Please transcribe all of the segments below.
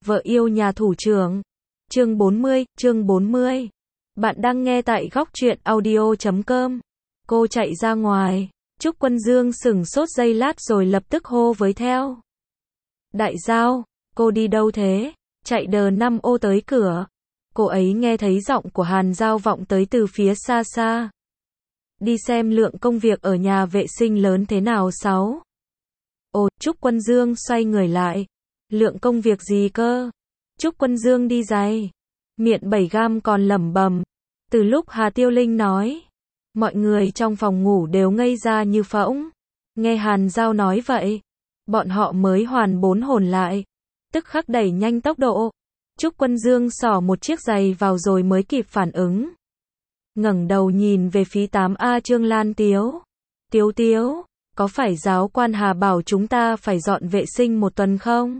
Vợ yêu nhà thủ trưởng. Chương 40. Bạn đang nghe tại góc truyện audio.com. Cô chạy ra ngoài. Trúc Quân Dương sửng sốt giây lát rồi lập tức hô với theo. Đại Giao, cô đi đâu thế? Chạy đờ 5 ô tới cửa. Cô ấy nghe thấy giọng của Hàn Giao vọng tới từ phía xa xa. Đi xem lượng công việc ở nhà vệ sinh lớn thế nào 6. Ồ, Trúc Quân Dương xoay người lại. Lượng công việc gì cơ? Trúc Quân Dương đi giày. Miệng 7 gam còn lẩm bẩm. Từ lúc Hà Tiêu Linh nói, mọi người trong phòng ngủ đều ngây ra như phỗng. Nghe Hàn Giao nói vậy, bọn họ mới hoàn bốn hồn lại. Tức khắc đẩy nhanh tốc độ. Trúc Quân Dương xỏ một chiếc giày vào rồi mới kịp phản ứng. Ngẩng đầu nhìn về phía 8A Trương Lan Tiếu. Tiếu, có phải giáo quan Hà bảo chúng ta phải dọn vệ sinh 1 tuần không?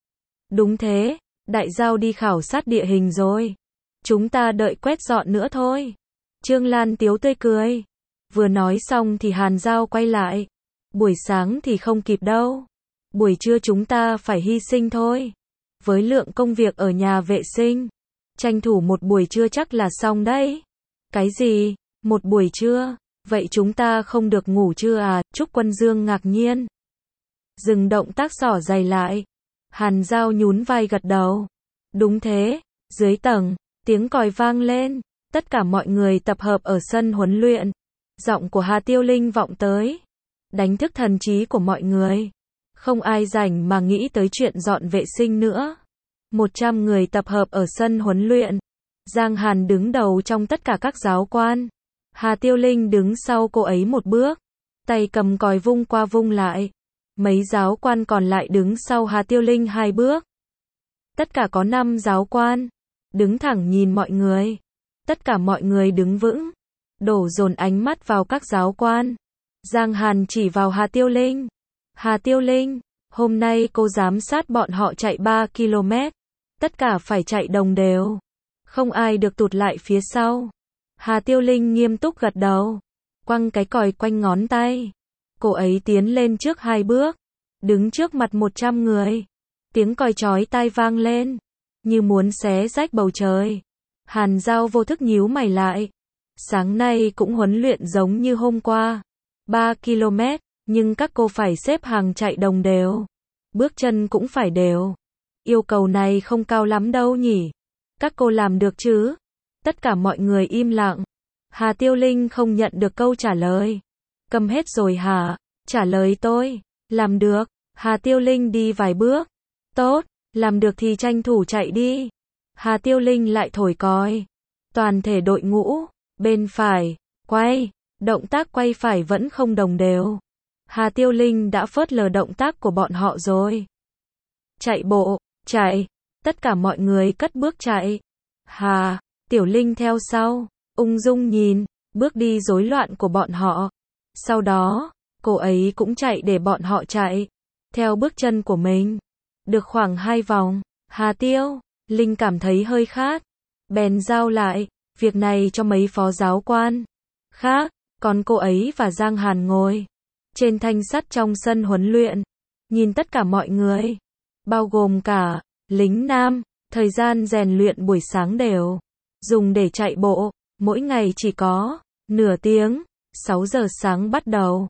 Đúng thế, Đại Giao đi khảo sát địa hình rồi. Chúng ta đợi quét dọn nữa thôi. Trương Lan Tiếu tươi cười. Vừa nói xong thì Hàn Giao quay lại. Buổi sáng thì không kịp đâu. Buổi trưa chúng ta phải hy sinh thôi. Với lượng công việc ở nhà vệ sinh, tranh thủ một buổi trưa chắc là xong đấy. Cái gì? Một buổi trưa? Vậy chúng ta không được ngủ trưa à? Trúc Quân Dương ngạc nhiên. Dừng động tác xỏ giày lại. Hàn Giao nhún vai gật đầu. Đúng thế. Dưới tầng, tiếng còi vang lên. Tất cả mọi người tập hợp ở sân huấn luyện. Giọng của Hà Tiêu Linh vọng tới. Đánh thức thần trí của mọi người. Không ai rảnh mà nghĩ tới chuyện dọn vệ sinh nữa. 100 người tập hợp ở sân huấn luyện. Giang Hàn đứng đầu trong tất cả các giáo quan. Hà Tiêu Linh đứng sau cô ấy một bước. Tay cầm còi vung qua vung lại. Mấy giáo quan còn lại đứng sau Hà Tiêu Linh 2 bước. Tất cả có 5 giáo quan. Đứng thẳng nhìn mọi người. Tất cả mọi người đứng vững. Đổ dồn ánh mắt vào các giáo quan. Giang Hàn chỉ vào Hà Tiêu Linh. Hà Tiêu Linh, hôm nay cô giám sát bọn họ chạy 3 km. Tất cả phải chạy đồng đều. Không ai được tụt lại phía sau. Hà Tiêu Linh nghiêm túc gật đầu. Quăng cái còi quanh ngón tay. Cô ấy tiến lên trước 2 bước. Đứng trước mặt 100 người. Tiếng còi chói tai vang lên. Như muốn xé rách bầu trời. Hàn Giao vô thức nhíu mày lại. Sáng nay cũng huấn luyện giống như hôm qua. 3 km, nhưng các cô phải xếp hàng chạy đồng đều. Bước chân cũng phải đều. Yêu cầu này không cao lắm đâu nhỉ. Các cô làm được chứ? Tất cả mọi người im lặng. Hà Tiêu Linh không nhận được câu trả lời. Câm hết rồi hả? Trả lời tôi. Làm được. Hà Tiêu Linh đi vài bước. Tốt, làm được thì tranh thủ chạy đi. Hà Tiêu Linh lại thổi còi. Toàn thể đội ngũ, bên phải, quay. Động tác quay phải vẫn không đồng đều. Hà Tiêu Linh đã phớt lờ động tác của bọn họ rồi. Chạy bộ, chạy. Tất cả mọi người cất bước chạy. Hà, Tiểu Linh theo sau, ung dung nhìn, bước đi rối loạn của bọn họ. Sau đó, cô ấy cũng chạy để bọn họ chạy. Theo bước chân của mình. Được khoảng 2 vòng, Hà Tiêu Linh cảm thấy hơi khát. Bèn giao lại, việc này cho mấy phó giáo quan khác. Còn cô ấy và Giang Hàn ngồi trên thanh sắt trong sân huấn luyện. Nhìn tất cả mọi người, bao gồm cả lính nam, thời gian rèn luyện buổi sáng đều dùng để chạy bộ, mỗi ngày chỉ có nửa tiếng. 6 giờ sáng bắt đầu.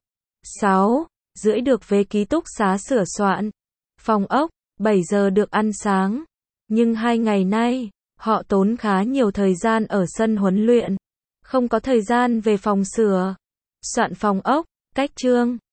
6 rưỡi được về ký túc xá sửa soạn phòng ốc, 7 giờ được ăn sáng. Nhưng 2 ngày nay, họ tốn khá nhiều thời gian ở sân huấn luyện. Không có thời gian về phòng sửa soạn phòng ốc, cách chương.